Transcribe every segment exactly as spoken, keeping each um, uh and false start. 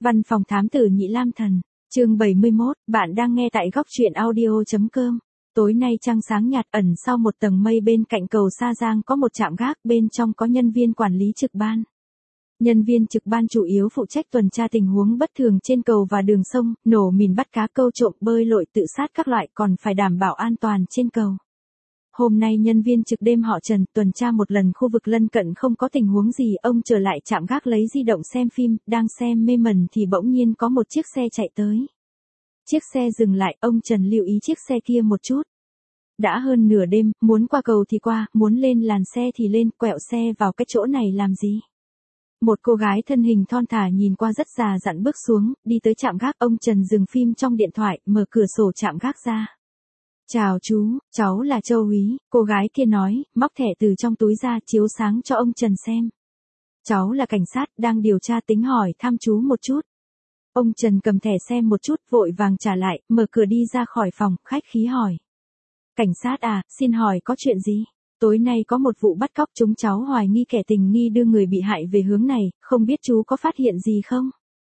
Văn phòng thám tử Nhị Lam Thần, chương bảy mươi mốt, bạn đang nghe tại góc truyện audio.com. Tối nay trăng sáng nhạt, ẩn sau một tầng mây bên cạnh cầu Sa Giang có một trạm gác, bên trong có nhân viên quản lý trực ban. Nhân viên trực ban chủ yếu phụ trách tuần tra tình huống bất thường trên cầu và đường sông, nổ mìn bắt cá câu trộm bơi lội tự sát các loại, còn phải đảm bảo an toàn trên cầu. Hôm nay nhân viên trực đêm họ Trần tuần tra một lần khu vực lân cận không có tình huống gì, ông trở lại trạm gác lấy di động xem phim, đang xem mê mẩn thì bỗng nhiên có một chiếc xe chạy tới. Chiếc xe dừng lại, ông Trần lưu ý chiếc xe kia một chút. Đã hơn nửa đêm, muốn qua cầu thì qua, muốn lên làn xe thì lên, quẹo xe vào cái chỗ này làm gì? Một cô gái thân hình thon thả nhìn qua rất già dặn bước xuống, đi tới trạm gác. Ông Trần dừng phim trong điện thoại, mở cửa sổ trạm gác ra. Chào chú, cháu là Châu Úy, cô gái kia nói, móc thẻ từ trong túi ra chiếu sáng cho ông Trần xem. Cháu là cảnh sát, đang điều tra tính hỏi thăm chú một chút. Ông Trần cầm thẻ xem một chút, vội vàng trả lại, mở cửa đi ra khỏi phòng, khách khí hỏi. Cảnh sát à, xin hỏi có chuyện gì? Tối nay có một vụ bắt cóc, chúng cháu hoài nghi kẻ tình nghi đưa người bị hại về hướng này, không biết chú có phát hiện gì không?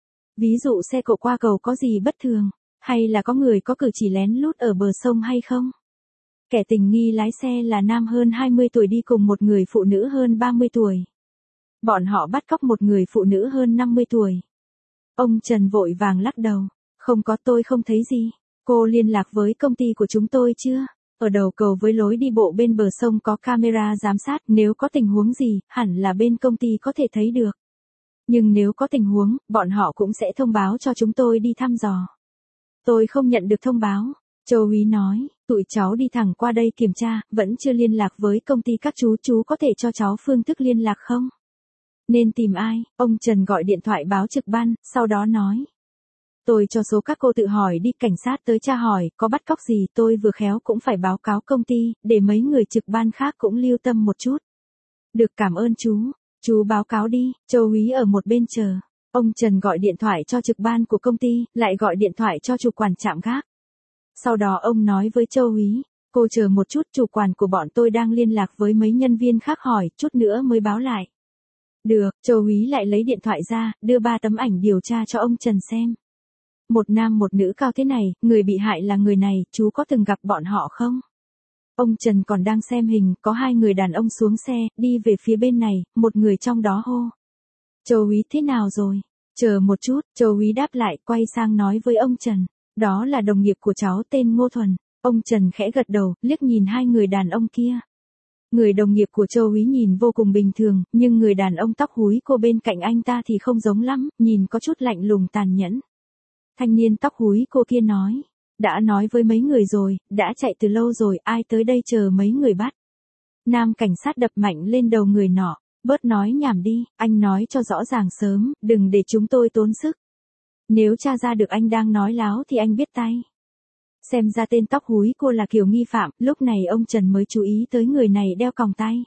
Ví dụ xe cộ qua cầu có gì bất thường? Hay là có người có cử chỉ lén lút ở bờ sông hay không? Kẻ tình nghi lái xe là nam hơn hai mươi tuổi đi cùng một người phụ nữ hơn ba mươi tuổi. Bọn họ bắt cóc một người phụ nữ hơn năm mươi tuổi. Ông Trần vội vàng lắc đầu. Không có, tôi không thấy gì. Cô liên lạc với công ty của chúng tôi chưa? Ở đầu cầu với lối đi bộ bên bờ sông có camera giám sát, nếu có tình huống gì, hẳn là bên công ty có thể thấy được. Nhưng nếu có tình huống, bọn họ cũng sẽ thông báo cho chúng tôi đi thăm dò. Tôi không nhận được thông báo, Châu Úy nói, tụi cháu đi thẳng qua đây kiểm tra, vẫn chưa liên lạc với công ty các chú, chú có thể cho cháu phương thức liên lạc không? Nên tìm ai? Ông Trần gọi điện thoại báo trực ban, sau đó nói. Tôi cho số các cô tự hỏi đi, cảnh sát tới tra hỏi, có bắt cóc gì tôi vừa khéo cũng phải báo cáo công ty, để mấy người trực ban khác cũng lưu tâm một chút. Được, cảm ơn chú, chú báo cáo đi, Châu Úy ở một bên chờ. Ông Trần gọi điện thoại cho trực ban của công ty, lại gọi điện thoại cho chủ quản trạm gác. Sau đó ông nói với Châu Úy, cô chờ một chút, chủ quản của bọn tôi đang liên lạc với mấy nhân viên khác hỏi, chút nữa mới báo lại. Được, Châu Úy lại lấy điện thoại ra, đưa ba tấm ảnh điều tra cho ông Trần xem. Một nam một nữ cao thế này, người bị hại là người này, chú có từng gặp bọn họ không? Ông Trần còn đang xem hình, có hai người đàn ông xuống xe, đi về phía bên này, một người trong đó hô. Châu Úy thế nào rồi? Chờ một chút, Châu Úy đáp lại, quay sang nói với ông Trần. Đó là đồng nghiệp của cháu tên Ngô Thuần. Ông Trần khẽ gật đầu, liếc nhìn hai người đàn ông kia. Người đồng nghiệp của Châu Úy nhìn vô cùng bình thường, nhưng người đàn ông tóc húi cô bên cạnh anh ta thì không giống lắm, nhìn có chút lạnh lùng tàn nhẫn. Thanh niên tóc húi cô kia nói. Đã nói với mấy người rồi, đã chạy từ lâu rồi, ai tới đây chờ mấy người bắt. Nam cảnh sát đập mạnh lên đầu người nọ. Bớt nói nhảm đi, anh nói cho rõ ràng sớm, đừng để chúng tôi tốn sức. Nếu tra ra được anh đang nói láo thì anh biết tay. Xem ra tên tóc húi cô là kiểu nghi phạm, lúc này ông Trần mới chú ý tới người này đeo còng tay.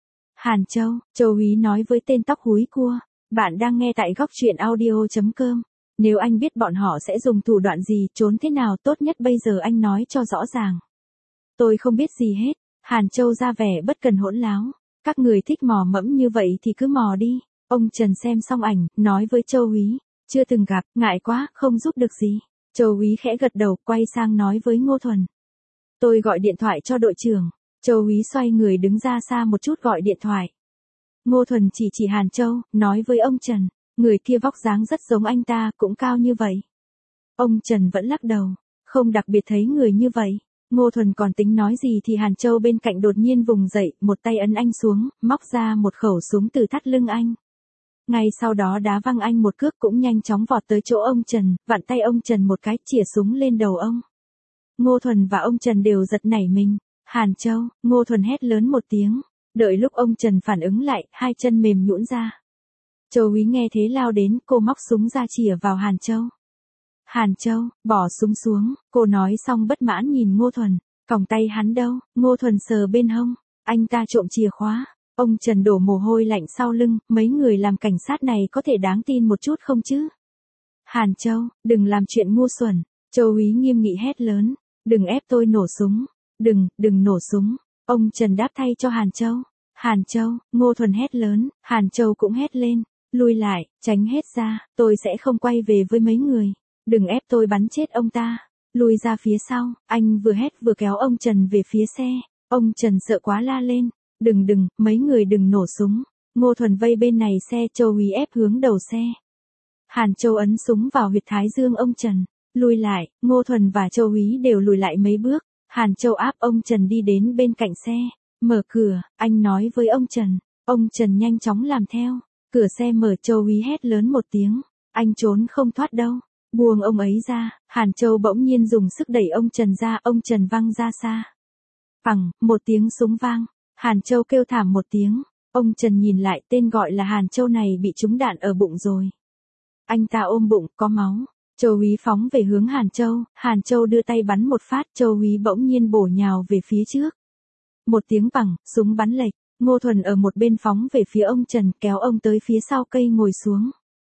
Hàn Châu, Châu Úy nói với tên tóc húi cua, bạn đang nghe tại góc truyện audio.com. Nếu anh biết bọn họ sẽ dùng thủ đoạn gì, trốn thế nào, tốt nhất bây giờ anh nói cho rõ ràng. Tôi không biết gì hết, Hàn Châu ra vẻ bất cần hỗn láo. Các người thích mò mẫm như vậy thì cứ mò đi. Ông Trần xem xong ảnh, nói với Châu Úy, chưa từng gặp, ngại quá, không giúp được gì. Châu Úy khẽ gật đầu, quay sang nói với Ngô Thuần. Tôi gọi điện thoại cho đội trưởng. Châu Úy xoay người đứng ra xa một chút gọi điện thoại. Ngô Thuần chỉ chỉ Hàn Châu, nói với ông Trần, người kia vóc dáng rất giống anh ta, cũng cao như vậy. Ông Trần vẫn lắc đầu, không đặc biệt thấy người như vậy. Ngô Thuần còn tính nói gì thì Hàn Châu bên cạnh đột nhiên vùng dậy, một tay ấn anh xuống, móc ra một khẩu súng từ thắt lưng anh. Ngay sau đó đá văng anh một cước, cũng nhanh chóng vọt tới chỗ ông Trần, vặn tay ông Trần một cái, chĩa súng lên đầu ông. Ngô Thuần và ông Trần đều giật nảy mình. Hàn Châu, Ngô Thuần hét lớn một tiếng. Đợi lúc ông Trần phản ứng lại, hai chân mềm nhũn ra. Châu Úy nghe thế lao đến, cô móc súng ra chĩa vào Hàn Châu. Hàn Châu, bỏ súng xuống, cô nói xong bất mãn nhìn Ngô Thuần, còng tay hắn đâu? Ngô Thuần sờ bên hông, anh ta trộm chìa khóa. Ông Trần đổ mồ hôi lạnh sau lưng, mấy người làm cảnh sát này có thể đáng tin một chút không chứ? Hàn Châu, đừng làm chuyện ngu xuẩn, Châu Úy nghiêm nghị hét lớn, đừng ép tôi nổ súng, đừng, đừng nổ súng. Ông Trần đáp thay cho Hàn Châu. Hàn Châu, Ngô Thuần hét lớn, Hàn Châu cũng hét lên. Lui lại, tránh hết ra, tôi sẽ không quay về với mấy người. Đừng ép tôi bắn chết ông ta. Lui ra phía sau, anh vừa hét vừa kéo ông Trần về phía xe. Ông Trần sợ quá la lên. Đừng đừng, mấy người đừng nổ súng. Ngô Thuần vây bên này xe, Châu Úy ép hướng đầu xe. Hàn Châu ấn súng vào huyệt thái dương ông Trần. Lui lại, Ngô Thuần và Châu Úy đều lùi lại mấy bước. Hàn Châu áp ông Trần đi đến bên cạnh xe. Mở cửa, anh nói với ông Trần. Ông Trần nhanh chóng làm theo. Cửa xe mở, Châu Úy hét lớn một tiếng. Anh trốn không thoát đâu. Buông ông ấy ra. Hàn Châu bỗng nhiên dùng sức đẩy ông Trần ra, ông Trần văng ra xa. Phẳng, một tiếng súng vang. Hàn Châu kêu thảm một tiếng. Ông Trần nhìn lại, tên gọi là Hàn Châu này bị trúng đạn ở bụng rồi. Anh ta ôm bụng, có máu. Châu Úy phóng về hướng Hàn Châu. Hàn Châu đưa tay bắn một phát, Châu Úy bỗng nhiên bổ nhào về phía trước. Một tiếng bằng, súng bắn lệch. Ngô Thuần ở một bên phóng về phía ông Trần, kéo ông tới phía sau cây ngồi xuống.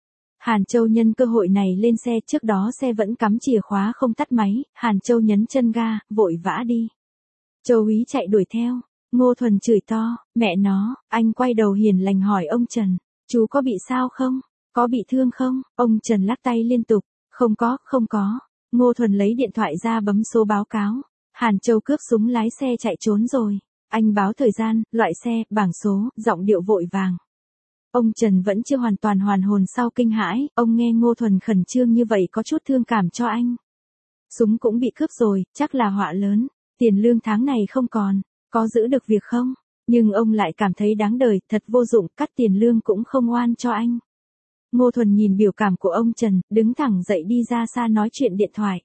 Hàn Châu nhân cơ hội này lên xe, trước đó xe vẫn cắm chìa khóa không tắt máy. Hàn Châu nhấn chân ga, vội vã đi. Châu Úy chạy đuổi theo. Ngô Thuần chửi to, mẹ nó. Anh quay đầu hiền lành hỏi ông Trần, chú có bị sao không? Có bị thương không? Ông Trần lắc tay liên tục, không có, không có. Ngô Thuần lấy điện thoại ra bấm số báo cáo. Hàn Châu cướp súng lái xe chạy trốn rồi. Anh báo thời gian, loại xe, bảng số, giọng điệu vội vàng. Ông Trần vẫn chưa hoàn toàn hoàn hồn sau kinh hãi, ông nghe Ngô Thuần khẩn trương như vậy có chút thương cảm cho anh. Súng cũng bị cướp rồi, chắc là họa lớn. Tiền lương tháng này không còn, có giữ được việc không? Nhưng ông lại cảm thấy đáng đời, thật vô dụng, cắt tiền lương cũng không oan cho anh. Ngô Thuần nhìn biểu cảm của ông Trần, đứng thẳng dậy đi ra xa nói chuyện điện thoại.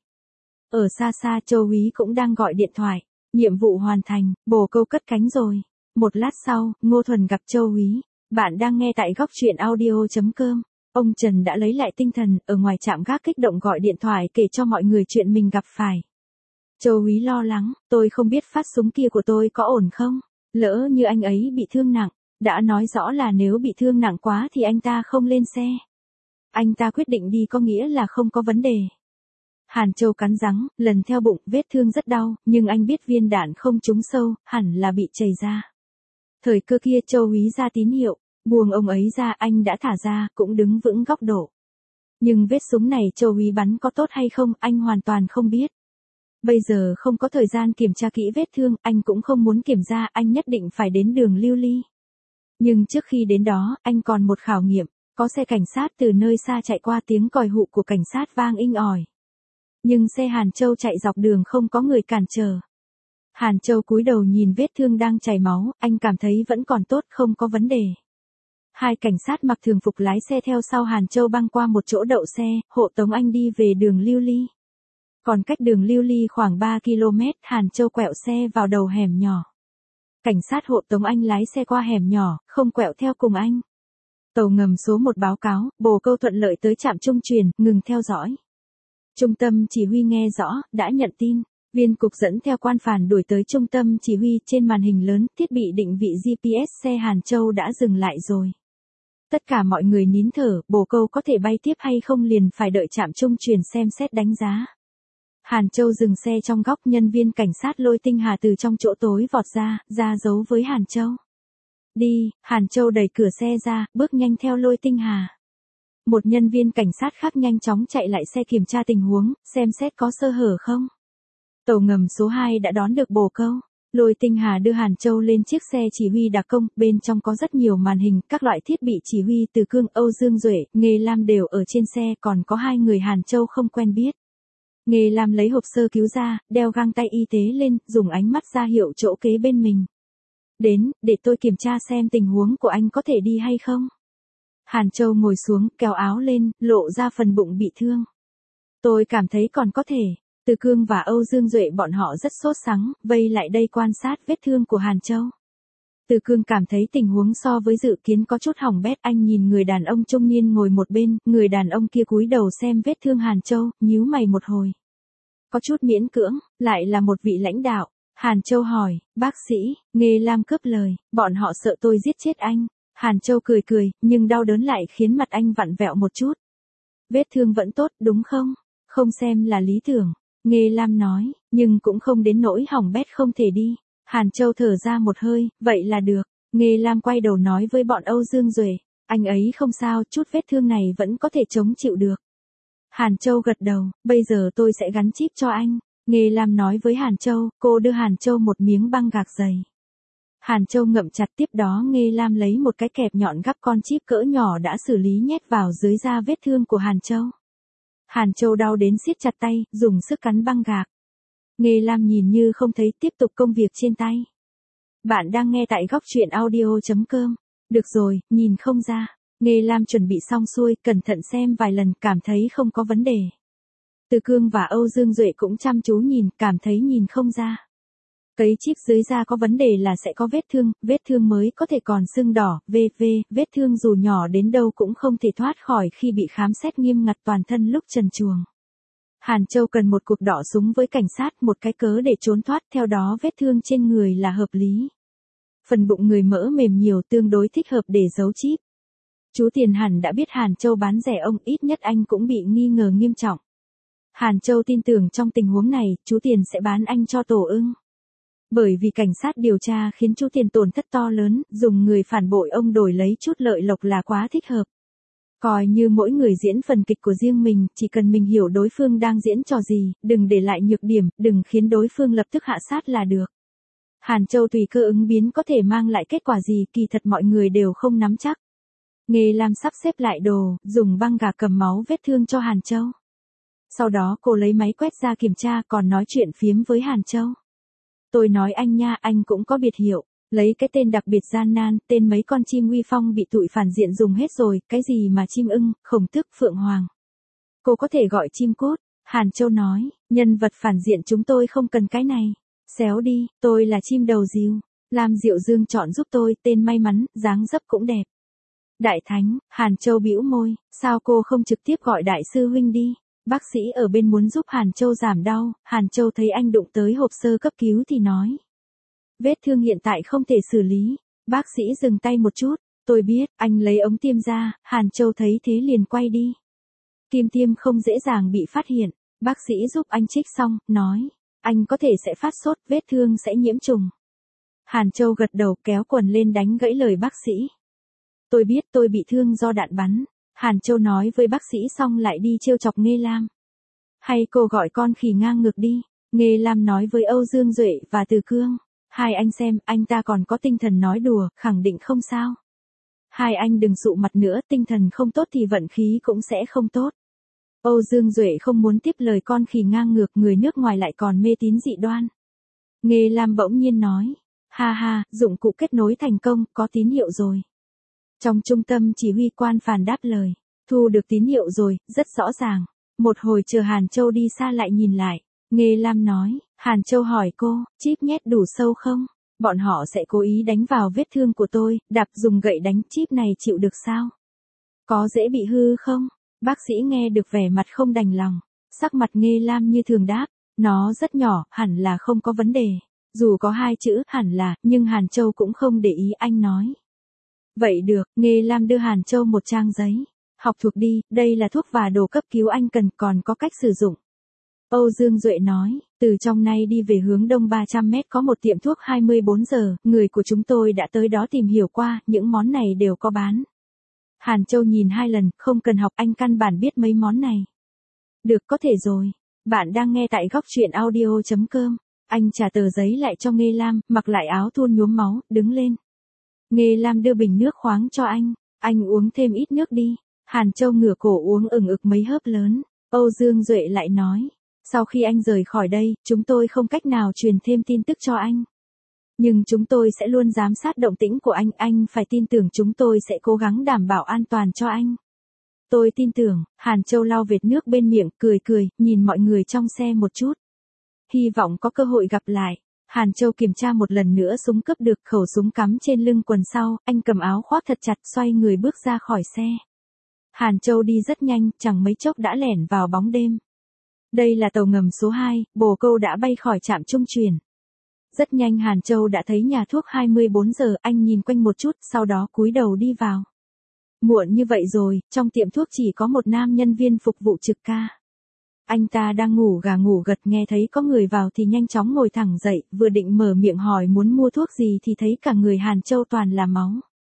Ở xa xa Châu Úy cũng đang gọi điện thoại. Nhiệm vụ hoàn thành, bồ câu cất cánh rồi. Một lát sau, Ngô Thuần gặp Châu Úy. Bạn đang nghe tại góc truyện audio chấm com. Ông Trần đã lấy lại tinh thần, ở ngoài trạm gác kích động gọi điện thoại kể cho mọi người chuyện mình gặp phải. Châu Úy lo lắng, tôi không biết phát súng kia của tôi có ổn không? Lỡ như anh ấy bị thương nặng, đã nói rõ là nếu bị thương nặng quá thì anh ta không lên xe. Anh ta quyết định đi có nghĩa là không có vấn đề. Hàn Châu cắn răng, lần theo bụng, vết thương rất đau, nhưng anh biết viên đạn không trúng sâu, hẳn là bị chảy ra. Thời cơ kia Châu Úy ra tín hiệu, buông ông ấy ra, anh đã thả ra, cũng đứng vững góc độ. Nhưng vết súng này Châu Úy bắn có tốt hay không, anh hoàn toàn không biết. Bây giờ không có thời gian kiểm tra kỹ vết thương, anh cũng không muốn kiểm tra, anh nhất định phải đến đường Lưu Ly. Nhưng trước khi đến đó, anh còn một khảo nghiệm, có xe cảnh sát từ nơi xa chạy qua, tiếng còi hụ của cảnh sát vang inh ỏi. Nhưng xe Hàn Châu chạy dọc đường không có người cản trở. Hàn Châu cúi đầu nhìn vết thương đang chảy máu, anh cảm thấy vẫn còn tốt, không có vấn đề. Hai cảnh sát mặc thường phục lái xe theo sau Hàn Châu băng qua một chỗ đậu xe, hộ tống anh đi về đường Lưu Ly. Còn cách đường Lưu Ly khoảng ba ki lô mét, Hàn Châu quẹo xe vào đầu hẻm nhỏ. Cảnh sát hộ tống anh lái xe qua hẻm nhỏ, không quẹo theo cùng anh. Tàu ngầm số một báo cáo, bồ câu thuận lợi tới trạm trung truyền, ngừng theo dõi. Trung tâm chỉ huy nghe rõ, đã nhận tin. Viên cục dẫn theo quan phản đuổi tới trung tâm chỉ huy, trên màn hình lớn, thiết bị định vị giê pê ét xe Hàn Châu đã dừng lại rồi. Tất cả mọi người nín thở, bồ câu có thể bay tiếp hay không liền phải đợi trạm trung truyền xem xét đánh giá. Hàn Châu dừng xe trong góc, nhân viên cảnh sát Lôi Tinh Hà từ trong chỗ tối vọt ra, ra dấu với Hàn Châu. Đi, Hàn Châu đẩy cửa xe ra, bước nhanh theo Lôi Tinh Hà. Một nhân viên cảnh sát khác nhanh chóng chạy lại xe kiểm tra tình huống, xem xét có sơ hở không. Tàu ngầm số hai đã đón được bồ câu. Lôi Tinh Hà đưa Hàn Châu lên chiếc xe chỉ huy đặc công, bên trong có rất nhiều màn hình, các loại thiết bị chỉ huy từ Cương, Âu Dương Duệ, Nghê Lam đều ở trên xe, còn có hai người Hàn Châu không quen biết. Nghê Lam lấy hộp sơ cứu ra, đeo găng tay y tế lên, dùng ánh mắt ra hiệu chỗ kế bên mình. Đến, để tôi kiểm tra xem tình huống của anh có thể đi hay không. Hàn Châu ngồi xuống, kéo áo lên, lộ ra phần bụng bị thương. Tôi cảm thấy còn có thể. Từ Cương và Âu Dương Duệ bọn họ rất sốt sắng, vây lại đây quan sát vết thương của Hàn Châu. Từ Cương cảm thấy tình huống so với dự kiến có chút hỏng bét, anh nhìn người đàn ông trung niên ngồi một bên, người đàn ông kia cúi đầu xem vết thương Hàn Châu, nhíu mày một hồi. Có chút miễn cưỡng, lại là một vị lãnh đạo. Hàn Châu hỏi, bác sĩ, Nghê Lam cướp lời, bọn họ sợ tôi giết chết anh. Hàn Châu cười cười, nhưng đau đớn lại khiến mặt anh vặn vẹo một chút. Vết thương vẫn tốt, đúng không? Không xem là lý tưởng. Nghê Lam nói, nhưng cũng không đến nỗi hỏng bét không thể đi. Hàn Châu thở ra một hơi, vậy là được. Nghê Lam quay đầu nói với bọn Âu Dương Duệ. Anh ấy không sao, chút vết thương này vẫn có thể chống chịu được. Hàn Châu gật đầu, bây giờ tôi sẽ gắn chip cho anh. Nghê Lam nói với Hàn Châu, cô đưa Hàn Châu một miếng băng gạc dày. Hàn Châu ngậm chặt, tiếp đó Nghê Lam lấy một cái kẹp nhọn gắp con chip cỡ nhỏ đã xử lý nhét vào dưới da vết thương của Hàn Châu. Hàn Châu đau đến siết chặt tay, dùng sức cắn băng gạc. Nghê Lam nhìn như không thấy, tiếp tục công việc trên tay. Bạn đang nghe tại góc truyện audio chấm com. Được rồi, nhìn không ra. Nghê Lam chuẩn bị xong xuôi, cẩn thận xem vài lần, cảm thấy không có vấn đề. Từ Cương và Âu Dương Duệ cũng chăm chú nhìn, cảm thấy nhìn không ra. Cấy chip dưới da có vấn đề là sẽ có vết thương, vết thương mới có thể còn sưng đỏ, vân vân, vết thương dù nhỏ đến đâu cũng không thể thoát khỏi khi bị khám xét nghiêm ngặt toàn thân lúc trần truồng. Hàn Châu cần một cuộc đọ súng với cảnh sát, một cái cớ để trốn thoát, theo đó vết thương trên người là hợp lý. Phần bụng người mỡ mềm nhiều, tương đối thích hợp để giấu chip. Chú Tiền hẳn đã biết Hàn Châu bán rẻ ông, ít nhất anh cũng bị nghi ngờ nghiêm trọng. Hàn Châu tin tưởng trong tình huống này, chú Tiền sẽ bán anh cho Tổ Ưng. Bởi vì cảnh sát điều tra khiến chú Tiền tổn thất to lớn, dùng người phản bội ông đổi lấy chút lợi lộc là quá thích hợp. Coi như mỗi người diễn phần kịch của riêng mình, chỉ cần mình hiểu đối phương đang diễn trò gì, đừng để lại nhược điểm, đừng khiến đối phương lập tức hạ sát là được. Hàn Châu tùy cơ ứng biến có thể mang lại kết quả gì, kỳ thật mọi người đều không nắm chắc. Nghê Lam sắp xếp lại đồ, dùng băng gạc cầm máu vết thương cho Hàn Châu. Sau đó cô lấy máy quét ra kiểm tra, còn nói chuyện phiếm với Hàn Châu. Tôi nói anh nha, anh cũng có biệt hiệu, lấy cái tên đặc biệt gian nan, tên mấy con chim uy phong bị tụi phản diện dùng hết rồi, cái gì mà chim ưng, khổng tước, phượng hoàng. Cô có thể gọi chim cút. Hàn Châu nói, nhân vật phản diện chúng tôi không cần cái này. Xéo đi, tôi là chim đầu diều. Lam Diệu Dương chọn giúp tôi, tên may mắn, dáng dấp cũng đẹp. Đại Thánh, Hàn Châu bĩu môi, sao cô không trực tiếp gọi đại sư huynh đi? Bác sĩ ở bên muốn giúp Hàn Châu giảm đau, Hàn Châu thấy anh đụng tới hộp sơ cấp cứu thì nói. Vết thương hiện tại không thể xử lý. Bác sĩ dừng tay một chút, tôi biết, anh lấy ống tiêm ra, Hàn Châu thấy thế liền quay đi. Kim tiêm không dễ dàng bị phát hiện, bác sĩ giúp anh trích xong, nói. Anh có thể sẽ phát sốt, vết thương sẽ nhiễm trùng. Hàn Châu gật đầu kéo quần lên đánh gãy lời bác sĩ. Tôi biết tôi bị thương do đạn bắn. Hàn Châu nói với bác sĩ xong lại đi trêu chọc Nghê Lam. Hay cô gọi con khỉ ngang ngược đi. Nghê Lam nói với Âu Dương Duệ và Từ Cương. Hai anh xem, anh ta còn có tinh thần nói đùa, khẳng định không sao. Hai anh đừng sụ mặt nữa, tinh thần không tốt thì vận khí cũng sẽ không tốt. Âu Dương Duệ không muốn tiếp lời con khỉ ngang ngược, người nước ngoài lại còn mê tín dị đoan. Nghê Lam bỗng nhiên nói. Ha ha, dụng cụ kết nối thành công, có tín hiệu rồi. Trong trung tâm chỉ huy quan phàn đáp lời. Thu được tín hiệu rồi, rất rõ ràng. Một hồi chờ Hàn Châu đi xa lại nhìn lại. Nghê Lam nói. Hàn Châu hỏi cô, chip nhét đủ sâu không? Bọn họ sẽ cố ý đánh vào vết thương của tôi, đạp dùng gậy đánh, chip này chịu được sao? Có dễ bị hư không? Bác sĩ nghe được vẻ mặt không đành lòng. Sắc mặt Nghê Lam như thường đáp. Nó rất nhỏ, hẳn là không có vấn đề. Dù có hai chữ, hẳn là, nhưng Hàn Châu cũng không để ý, anh nói. Vậy được, Nghê Lam đưa Hàn Châu một trang giấy. Học thuộc đi, đây là thuốc và đồ cấp cứu anh cần, còn có cách sử dụng. Âu Dương Duệ nói, từ trong này đi về hướng đông ba trăm mét có một tiệm thuốc hai mươi bốn giờ, người của chúng tôi đã tới đó tìm hiểu qua, những món này đều có bán. Hàn Châu nhìn hai lần, không cần học, anh căn bản biết mấy món này. Được, có thể rồi. Bạn đang nghe tại góc truyện audio chấm com. Anh trả tờ giấy lại cho Nghê Lam, mặc lại áo thun nhuốm máu, đứng lên. Nghê Lam đưa bình nước khoáng cho anh. Anh uống thêm ít nước đi. Hàn Châu ngửa cổ uống ửng ực mấy hớp lớn. Âu Dương Duệ lại nói. Sau khi anh rời khỏi đây, chúng tôi không cách nào truyền thêm tin tức cho anh. Nhưng chúng tôi sẽ luôn giám sát động tĩnh của anh, anh phải tin tưởng chúng tôi sẽ cố gắng đảm bảo an toàn cho anh. Tôi tin tưởng. Hàn Châu lau vệt nước bên miệng, cười cười, nhìn mọi người trong xe một chút. Hy vọng có cơ hội gặp lại. Hàn Châu kiểm tra một lần nữa súng cướp được, khẩu súng cắm trên lưng quần sau, anh cầm áo khoác thật chặt, xoay người bước ra khỏi xe. Hàn Châu đi rất nhanh, chẳng mấy chốc đã lẻn vào bóng đêm. Đây là tàu ngầm số hai, bồ câu đã bay khỏi trạm trung chuyển. Rất nhanh Hàn Châu đã thấy nhà thuốc hai mươi bốn giờ, anh nhìn quanh một chút, sau đó cúi đầu đi vào. Muộn như vậy rồi, trong tiệm thuốc chỉ có một nam nhân viên phục vụ trực ca. Anh ta đang ngủ gà ngủ gật, nghe thấy có người vào thì nhanh chóng ngồi thẳng dậy, vừa định mở miệng hỏi muốn mua thuốc gì thì thấy cả người Hàn Châu toàn là máu.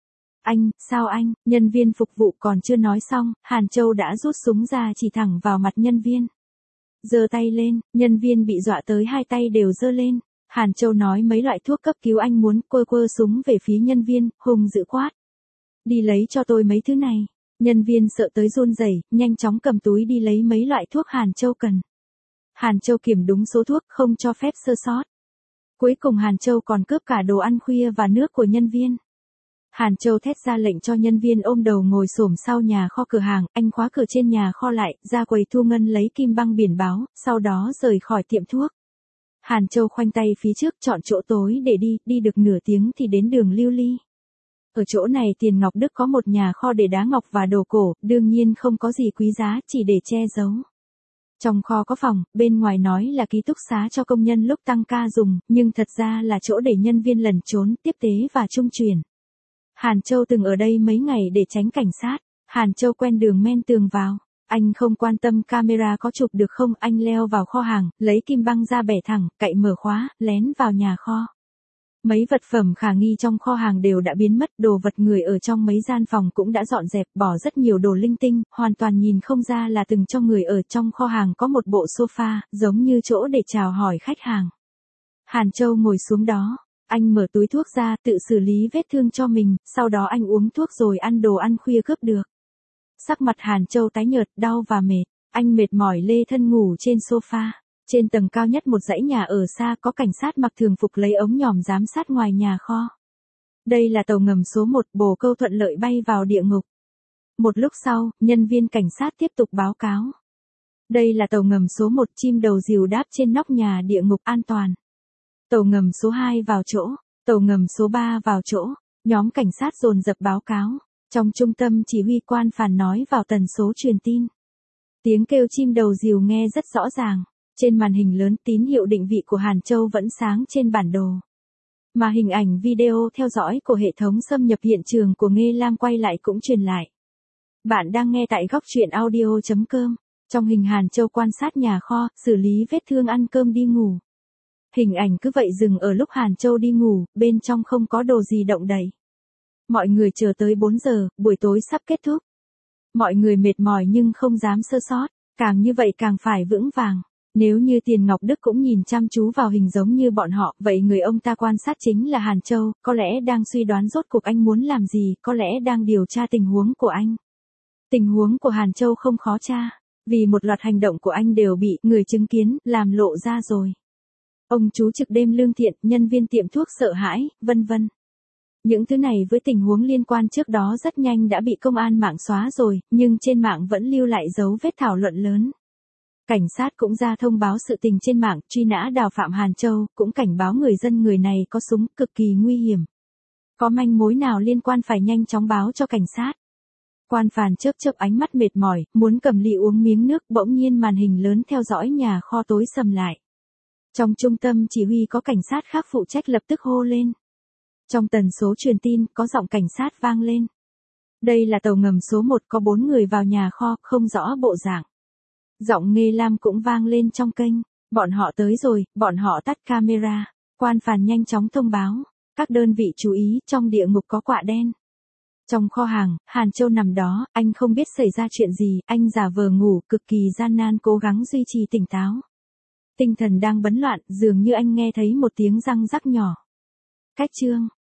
Anh, sao anh, nhân viên phục vụ còn chưa nói xong, Hàn Châu đã rút súng ra chỉ thẳng vào mặt nhân viên. Giơ tay lên, nhân viên bị dọa tới hai tay đều giơ lên. Hàn Châu nói mấy loại thuốc cấp cứu anh muốn, quơ quơ súng về phía nhân viên, hùng dữ quát. Đi lấy cho tôi mấy thứ này. Nhân viên sợ tới run rẩy, nhanh chóng cầm túi đi lấy mấy loại thuốc Hàn Châu cần. Hàn Châu kiểm đúng số thuốc, không cho phép sơ sót. Cuối cùng Hàn Châu còn cướp cả đồ ăn khuya và nước của nhân viên. Hàn Châu thét ra lệnh cho nhân viên ôm đầu ngồi xổm sau nhà kho cửa hàng, anh khóa cửa trên nhà kho lại, ra quầy thu ngân lấy kim băng biển báo, sau đó rời khỏi tiệm thuốc. Hàn Châu khoanh tay phía trước chọn chỗ tối để đi, đi được nửa tiếng thì đến đường Lưu Ly. Ở chỗ này Tiền Ngọc Đức có một nhà kho để đá ngọc và đồ cổ, đương nhiên không có gì quý giá, chỉ để che giấu. Trong kho có phòng, bên ngoài nói là ký túc xá cho công nhân lúc tăng ca dùng, nhưng thật ra là chỗ để nhân viên lẩn trốn, tiếp tế và trung chuyển. Hàn Châu từng ở đây mấy ngày để tránh cảnh sát. Hàn Châu quen đường men tường vào. Anh không quan tâm camera có chụp được không, anh leo vào kho hàng, lấy kim băng ra bẻ thẳng, cậy mở khóa, lén vào nhà kho. Mấy vật phẩm khả nghi trong kho hàng đều đã biến mất, đồ vật người ở trong mấy gian phòng cũng đã dọn dẹp, bỏ rất nhiều đồ linh tinh, hoàn toàn nhìn không ra là từng cho người ở. Trong kho hàng có một bộ sofa, giống như chỗ để chào hỏi khách hàng. Hàn Châu ngồi xuống đó. Anh mở túi thuốc ra, tự xử lý vết thương cho mình, sau đó anh uống thuốc rồi ăn đồ ăn khuya cướp được. Sắc mặt Hàn Châu tái nhợt, đau và mệt. Anh mệt mỏi lê thân ngủ trên sofa. Trên tầng cao nhất một dãy nhà ở xa có cảnh sát mặc thường phục lấy ống nhòm giám sát ngoài nhà kho. Đây là tàu ngầm số một, bồ câu thuận lợi bay vào địa ngục. Một lúc sau, nhân viên cảnh sát tiếp tục báo cáo. Đây là tàu ngầm số một, chim đầu rìu đáp trên nóc nhà địa ngục an toàn. Tàu ngầm số hai vào chỗ, tàu ngầm số ba vào chỗ, nhóm cảnh sát dồn dập báo cáo. Trong trung tâm chỉ huy quan phàn nói vào tần số truyền tin. Tiếng kêu chim đầu rìu nghe rất rõ ràng. Trên màn hình lớn tín hiệu định vị của Hàn Châu vẫn sáng trên bản đồ. Mà hình ảnh video theo dõi của hệ thống xâm nhập hiện trường của Nghê Lam quay lại cũng truyền lại. Bạn đang nghe tại góc truyện audio chấm com. Trong hình Hàn Châu quan sát nhà kho, xử lý vết thương ăn cơm đi ngủ. Hình ảnh cứ vậy dừng ở lúc Hàn Châu đi ngủ, bên trong không có đồ gì động đậy. Mọi người chờ tới bốn giờ, buổi tối sắp kết thúc. Mọi người mệt mỏi nhưng không dám sơ sót, càng như vậy càng phải vững vàng. Nếu như Tiền Ngọc Đức cũng nhìn chăm chú vào hình giống như bọn họ, vậy người ông ta quan sát chính là Hàn Châu, có lẽ đang suy đoán rốt cuộc anh muốn làm gì, có lẽ đang điều tra tình huống của anh. Tình huống của Hàn Châu không khó tra, vì một loạt hành động của anh đều bị người chứng kiến làm lộ ra rồi. Ông chú trực đêm lương thiện, nhân viên tiệm thuốc sợ hãi, vân vân. Những thứ này với tình huống liên quan trước đó rất nhanh đã bị công an mạng xóa rồi, nhưng trên mạng vẫn lưu lại dấu vết thảo luận lớn. Cảnh sát cũng ra thông báo sự tình trên mạng, truy nã đào phạm Hàn Châu, cũng cảnh báo người dân người này có súng, cực kỳ nguy hiểm. Có manh mối nào liên quan phải nhanh chóng báo cho cảnh sát. Quan phàn chớp chớp ánh mắt mệt mỏi, muốn cầm ly uống miếng nước, bỗng nhiên màn hình lớn theo dõi nhà kho tối sầm lại. Trong trung tâm chỉ huy có cảnh sát khác phụ trách lập tức hô lên. Trong tần số truyền tin, có giọng cảnh sát vang lên. Đây là tàu ngầm số một, có bốn người vào nhà kho, không rõ bộ dạng. Giọng Nghê Lam cũng vang lên trong kênh. Bọn họ tới rồi, bọn họ tắt camera. Quan phàn nhanh chóng thông báo. Các đơn vị chú ý, trong địa ngục có quạ đen. Trong kho hàng, Hàn Châu nằm đó, anh không biết xảy ra chuyện gì, anh giả vờ ngủ, cực kỳ gian nan cố gắng duy trì tỉnh táo. Tinh thần đang bấn loạn, dường như anh nghe thấy một tiếng răng rắc nhỏ. Cách chương.